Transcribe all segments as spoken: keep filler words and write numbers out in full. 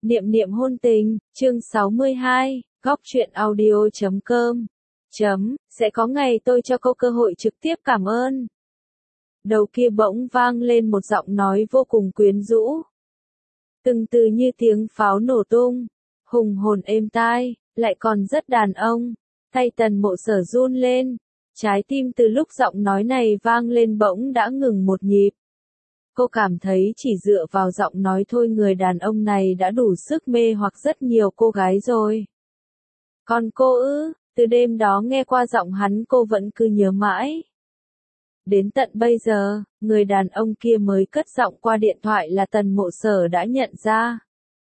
Niệm niệm hôn tình, chương sáu mươi hai, góc truyện audio chấm com. Chấm, sẽ có ngày tôi cho cô cơ hội trực tiếp cảm ơn. Đầu kia bỗng vang lên một giọng nói vô cùng quyến rũ. Từng từ như tiếng pháo nổ tung, hùng hồn êm tai, lại còn rất đàn ông. Tay Tần Mộ Sở run lên, trái tim từ lúc giọng nói này vang lên bỗng đã ngừng một nhịp. Cô cảm thấy chỉ dựa vào giọng nói thôi người đàn ông này đã đủ sức mê hoặc rất nhiều cô gái rồi. Còn cô ư, từ đêm đó nghe qua giọng hắn cô vẫn cứ nhớ mãi. Đến tận bây giờ, người đàn ông kia mới cất giọng qua điện thoại là Tần Mộ Sở đã nhận ra.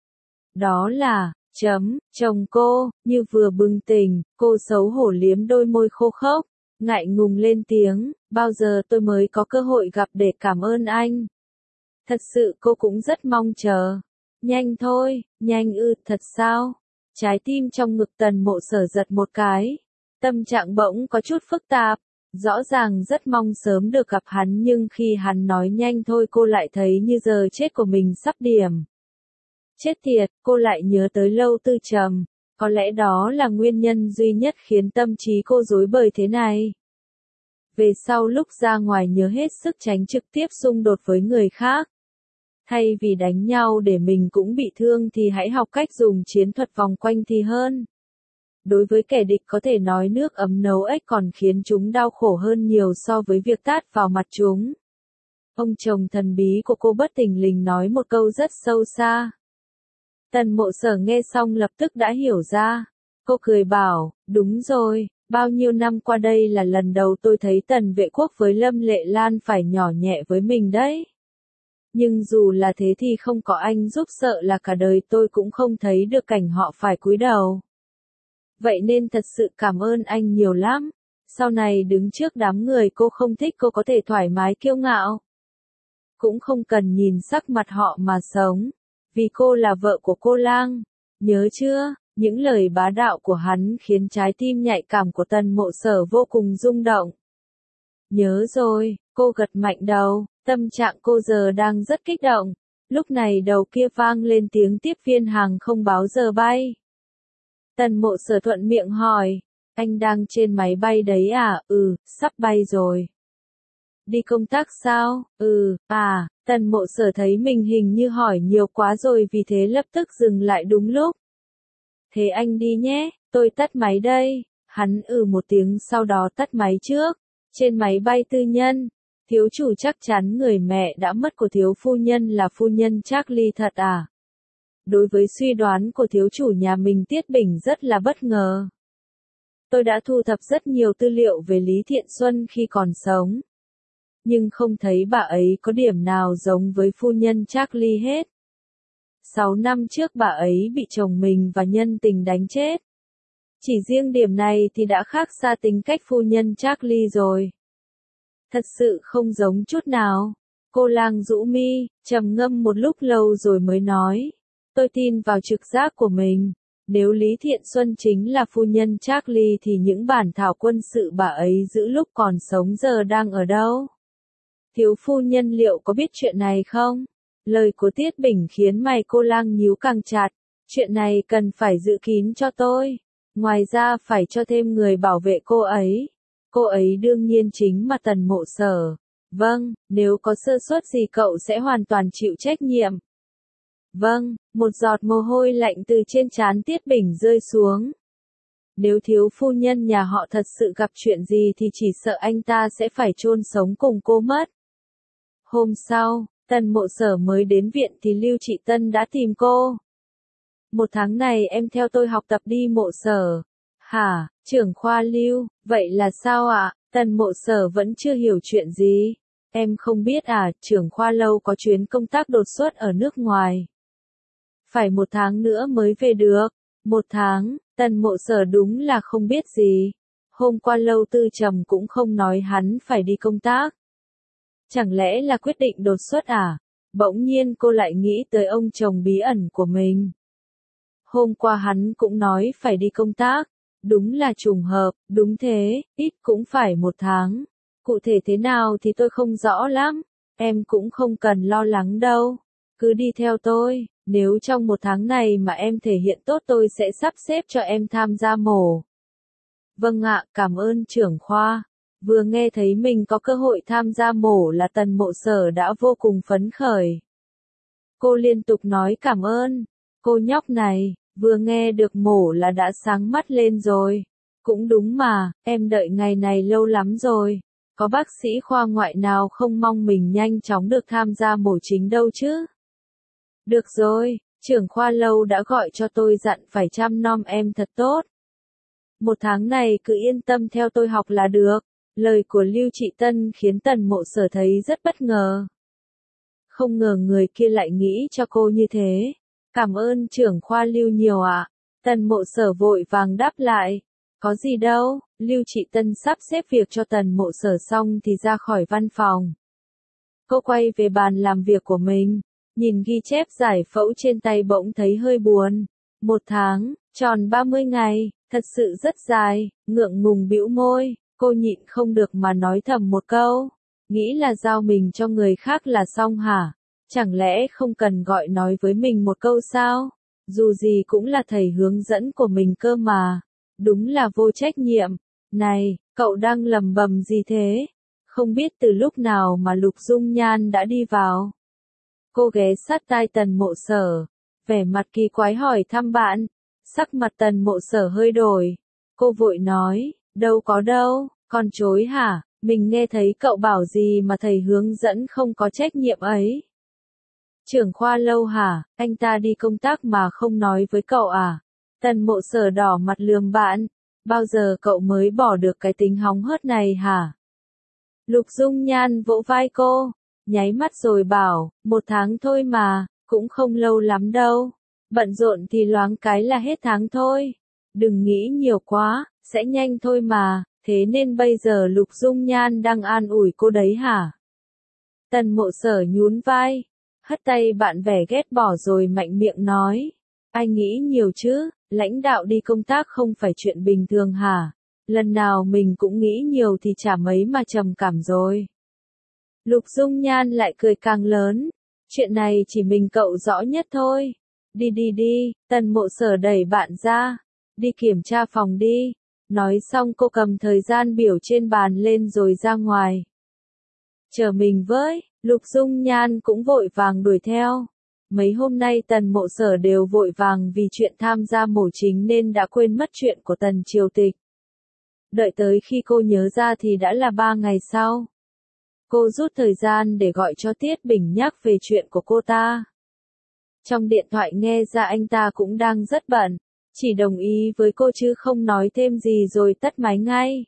Đó là, chấm, chồng cô, như vừa bừng tỉnh, cô xấu hổ liếm đôi môi khô khốc, ngại ngùng lên tiếng, bao giờ tôi mới có cơ hội gặp để cảm ơn anh. Thật sự cô cũng rất mong chờ. Nhanh thôi, nhanh ư, thật sao? Trái tim trong ngực Tần Mộ Sở giật một cái. Tâm trạng bỗng có chút phức tạp. Rõ ràng rất mong sớm được gặp hắn nhưng khi hắn nói nhanh thôi cô lại thấy như giờ chết của mình sắp điểm. Chết tiệt, cô lại nhớ tới Lâu Tư Trầm. Có lẽ đó là nguyên nhân duy nhất khiến tâm trí cô rối bời thế này. Về sau lúc ra ngoài nhớ hết sức tránh trực tiếp xung đột với người khác. Thay vì đánh nhau để mình cũng bị thương thì hãy học cách dùng chiến thuật vòng quanh thì hơn. Đối với kẻ địch có thể nói nước ấm nấu ếch còn khiến chúng đau khổ hơn nhiều so với việc tát vào mặt chúng. Ông chồng thần bí của cô bất thình lình nói một câu rất sâu xa. Tần Mộ Sở nghe xong lập tức đã hiểu ra. Cô cười bảo, đúng rồi, bao nhiêu năm qua đây là lần đầu tôi thấy Tần Vệ Quốc với Lâm Lệ Lan phải nhỏ nhẹ với mình đấy. Nhưng dù là thế thì không có anh giúp sợ là cả đời tôi cũng không thấy được cảnh họ phải cúi đầu. Vậy nên thật sự cảm ơn anh nhiều lắm. Sau này đứng trước đám người cô không thích cô có thể thoải mái kiêu ngạo. Cũng không cần nhìn sắc mặt họ mà sống. Vì cô là vợ của cô Lang. Nhớ chưa, những lời bá đạo của hắn khiến trái tim nhạy cảm của Tần Mộ Sở vô cùng rung động. Nhớ rồi, cô gật mạnh đầu. Tâm trạng cô giờ đang rất kích động. Lúc này đầu kia vang lên tiếng tiếp viên hàng không báo giờ bay. Tần Mộ Sở thuận miệng hỏi, anh đang trên máy bay đấy à? Ừ, sắp bay rồi. Đi công tác sao? Ừ, à, Tần Mộ Sở thấy mình hình như hỏi nhiều quá rồi vì thế lập tức dừng lại đúng lúc. Thế anh đi nhé, tôi tắt máy đây. Hắn ừ một tiếng sau đó tắt máy trước. Trên máy bay tư nhân. Thiếu chủ chắc chắn người mẹ đã mất của thiếu phu nhân là phu nhân Charlie thật à? Đối với suy đoán của thiếu chủ nhà mình Tiết Bình rất là bất ngờ. Tôi đã thu thập rất nhiều tư liệu về Lý Thiện Xuân khi còn sống. Nhưng không thấy bà ấy có điểm nào giống với phu nhân Charlie hết. Sáu năm trước bà ấy bị chồng mình và nhân tình đánh chết. Chỉ riêng điểm này thì đã khác xa tính cách phu nhân Charlie rồi. Thật sự không giống chút nào. Cô Lang rũ mi, trầm ngâm một lúc lâu rồi mới nói. Tôi tin vào trực giác của mình. Nếu Lý Thiện Xuân chính là phu nhân Charlie thì những bản thảo quân sự bà ấy giữ lúc còn sống giờ đang ở đâu? Thiếu phu nhân liệu có biết chuyện này không? Lời của Tiết Bình khiến mày cô Lang nhíu càng chặt. Chuyện này cần phải giữ kín cho tôi. Ngoài ra phải cho thêm người bảo vệ cô ấy. Cô ấy đương nhiên chính mà Tần Mộ Sở. Vâng, nếu có sơ suất gì cậu sẽ hoàn toàn chịu trách nhiệm. Vâng, một giọt mồ hôi lạnh từ trên trán Tiết Bình rơi xuống. Nếu thiếu phu nhân nhà họ thật sự gặp chuyện gì thì chỉ sợ anh ta sẽ phải chôn sống cùng cô mất. Hôm sau, Tần Mộ Sở mới đến viện thì Lưu Trị Tân đã tìm cô. Một tháng này em theo tôi học tập đi Mộ Sở. Hả, trưởng khoa Lưu, vậy là sao ạ? Tần Mộ Sở vẫn chưa hiểu chuyện gì. Em không biết à, trưởng khoa Lâu có chuyến công tác đột xuất ở nước ngoài. Phải một tháng nữa mới về được. Một tháng, Tần Mộ Sở đúng là không biết gì. Hôm qua Lâu Tư Trầm cũng không nói hắn phải đi công tác. Chẳng lẽ là quyết định đột xuất à? Bỗng nhiên cô lại nghĩ tới ông chồng bí ẩn của mình. Hôm qua hắn cũng nói phải đi công tác. Đúng là trùng hợp, đúng thế, ít cũng phải một tháng. Cụ thể thế nào thì tôi không rõ lắm. Em cũng không cần lo lắng đâu. Cứ đi theo tôi, Nếu trong một tháng này mà em thể hiện tốt tôi sẽ sắp xếp cho em tham gia mổ. Vâng ạ, cảm ơn trưởng khoa. Vừa nghe thấy mình có cơ hội tham gia mổ là Tần Mộ Sở đã vô cùng phấn khởi. Cô liên tục nói cảm ơn. Cô nhóc này, vừa nghe được mổ là đã sáng mắt lên rồi. Cũng đúng mà, em đợi ngày này lâu lắm rồi. Có bác sĩ khoa ngoại nào không mong mình nhanh chóng được tham gia mổ chính đâu chứ? Được rồi, trưởng khoa Lâu đã gọi cho tôi dặn phải chăm nom em thật tốt. Một tháng này cứ yên tâm theo tôi học là được. Lời của Lưu Trị Tân khiến Tần Mộ Sở thấy rất bất ngờ. Không ngờ người kia lại nghĩ cho cô như thế. Cảm ơn trưởng khoa Lưu nhiều ạ. Tần Mộ Sở vội vàng đáp lại. Có gì đâu, Lưu Trị Tân sắp xếp việc cho Tần Mộ Sở xong thì ra khỏi văn phòng. Cô quay về bàn làm việc của mình, nhìn ghi chép giải phẫu trên tay bỗng thấy hơi buồn. Một tháng, tròn ba mươi ngày, thật sự rất dài, ngượng ngùng bĩu môi, cô nhịn không được mà nói thầm một câu. Nghĩ là giao mình cho người khác là xong hả? Chẳng lẽ không cần gọi nói với mình một câu sao? Dù gì cũng là thầy hướng dẫn của mình cơ mà. Đúng là vô trách nhiệm. Này, cậu đang lầm bầm gì thế? Không biết từ lúc nào mà Lục Dung Nhan đã đi vào. Cô ghé sát tai Tần Mộ Sở, vẻ mặt kỳ quái hỏi thăm bạn. Sắc mặt Tần Mộ Sở hơi đổi. Cô vội nói, đâu có đâu, con chối hả? Mình nghe thấy cậu bảo gì mà thầy hướng dẫn không có trách nhiệm ấy. Trưởng khoa Lâu hả, anh ta đi công tác mà không nói với cậu à? Tần Mộ Sở đỏ mặt lườm bạn, bao giờ cậu mới bỏ được cái tính hóng hớt này hả? Lục Dung Nhan vỗ vai cô, nháy mắt rồi bảo, một tháng thôi mà, cũng không lâu lắm đâu. Bận rộn thì loáng cái là hết tháng thôi. Đừng nghĩ nhiều quá, sẽ nhanh thôi mà, thế nên bây giờ Lục Dung Nhan đang an ủi cô đấy hả? Tần Mộ Sở nhún vai, hất tay bạn vẻ ghét bỏ rồi mạnh miệng nói. Ai nghĩ nhiều chứ, lãnh đạo đi công tác không phải chuyện bình thường hả? Lần nào mình cũng nghĩ nhiều thì chả mấy mà trầm cảm rồi. Lục Dung Nhan lại cười càng lớn. Chuyện này chỉ mình cậu rõ nhất thôi. Đi đi đi, Tần Mộ Sở đẩy bạn ra. Đi kiểm tra phòng đi. Nói xong cô cầm thời gian biểu trên bàn lên rồi ra ngoài. Chờ mình với, Lục Dung Nhan cũng vội vàng đuổi theo. Mấy hôm nay Tần Mộ Sở đều vội vàng vì chuyện tham gia mổ chính nên đã quên mất chuyện của Tần Triều Tịch. Đợi tới khi cô nhớ ra thì đã là ba ngày sau. Cô rút thời gian để gọi cho Tiết Bình nhắc về chuyện của cô ta. Trong điện thoại nghe ra anh ta cũng đang rất bận, chỉ đồng ý với cô chứ không nói thêm gì rồi tắt máy ngay.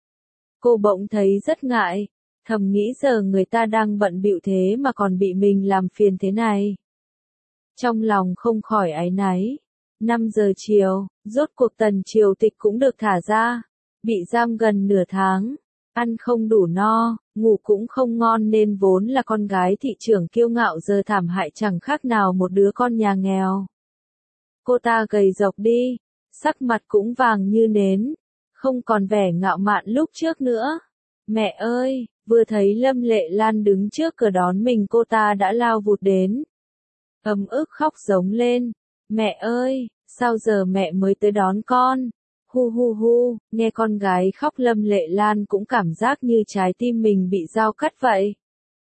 Cô bỗng thấy rất ngại, thầm nghĩ giờ người ta đang bận bịu thế mà còn bị mình làm phiền thế này. Trong lòng không khỏi áy náy. năm giờ chiều, rốt cuộc Tần Triều Tịch cũng được thả ra. Bị giam gần nửa tháng, ăn không đủ no, ngủ cũng không ngon nên vốn là con gái thị trưởng kiêu ngạo giờ thảm hại chẳng khác nào một đứa con nhà nghèo. Cô ta gầy rộc đi, sắc mặt cũng vàng như nến, không còn vẻ ngạo mạn lúc trước nữa. Mẹ ơi, vừa thấy Lâm Lệ Lan đứng trước cửa đón mình cô ta đã lao vụt đến. Ấm ức khóc giống lên, mẹ ơi, sao giờ mẹ mới tới đón con? Hu hu hu, nghe con gái khóc Lâm Lệ Lan cũng cảm giác như trái tim mình bị dao cắt vậy.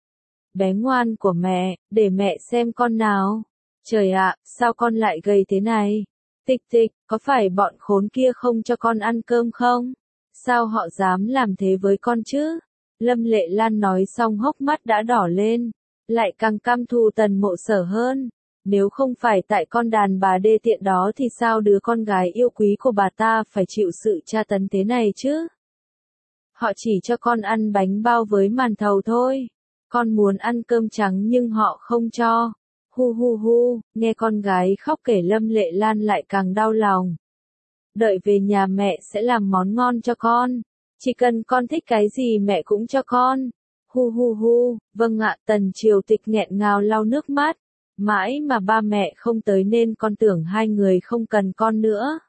Bé ngoan của mẹ, để mẹ xem con nào. Trời ạ, sao con lại gầy thế này? Tịch tịch, có phải bọn khốn kia không cho con ăn cơm không? Sao họ dám làm thế với con chứ? Lâm Lệ Lan nói xong hốc mắt đã đỏ lên, lại càng căm thù Tần Mộ Sở hơn. Nếu không phải tại con đàn bà đê tiện đó thì sao đứa con gái yêu quý của bà ta phải chịu sự tra tấn thế này chứ? Họ chỉ cho con ăn bánh bao với màn thầu thôi. Con muốn ăn cơm trắng nhưng họ không cho. Hu hu hu, nghe con gái khóc kể Lâm Lệ Lan lại càng đau lòng. Đợi về nhà mẹ sẽ làm món ngon cho con. Chỉ cần con thích cái gì mẹ cũng cho con. Hu hu hu, vâng ạ. Tần Triều Tịch nghẹn ngào lau nước mắt. Mãi mà ba mẹ không tới nên con tưởng hai người không cần con nữa.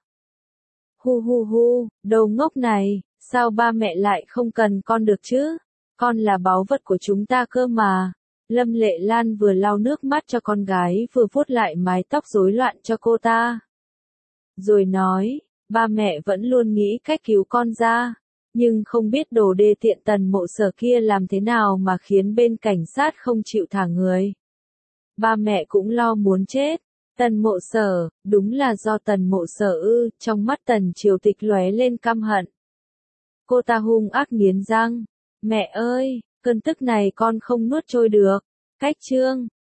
Hu hu hu, đồ ngốc này, sao ba mẹ lại không cần con được chứ? Con là báu vật của chúng ta cơ mà. Lâm Lệ Lan vừa lau nước mắt cho con gái vừa vuốt lại mái tóc rối loạn cho cô ta. Rồi nói, ba mẹ vẫn luôn nghĩ cách cứu con ra, nhưng không biết đồ đê tiện Tần Mộ Sở kia làm thế nào mà khiến bên cảnh sát không chịu thả người. Ba mẹ cũng lo muốn chết. Tần Mộ Sở, đúng là do Tần Mộ Sở ư, trong mắt Tần Triều Tịch lóe lên căm hận. Cô ta hung ác nghiến răng, mẹ ơi, cơn tức này con không nuốt trôi được. Cách chương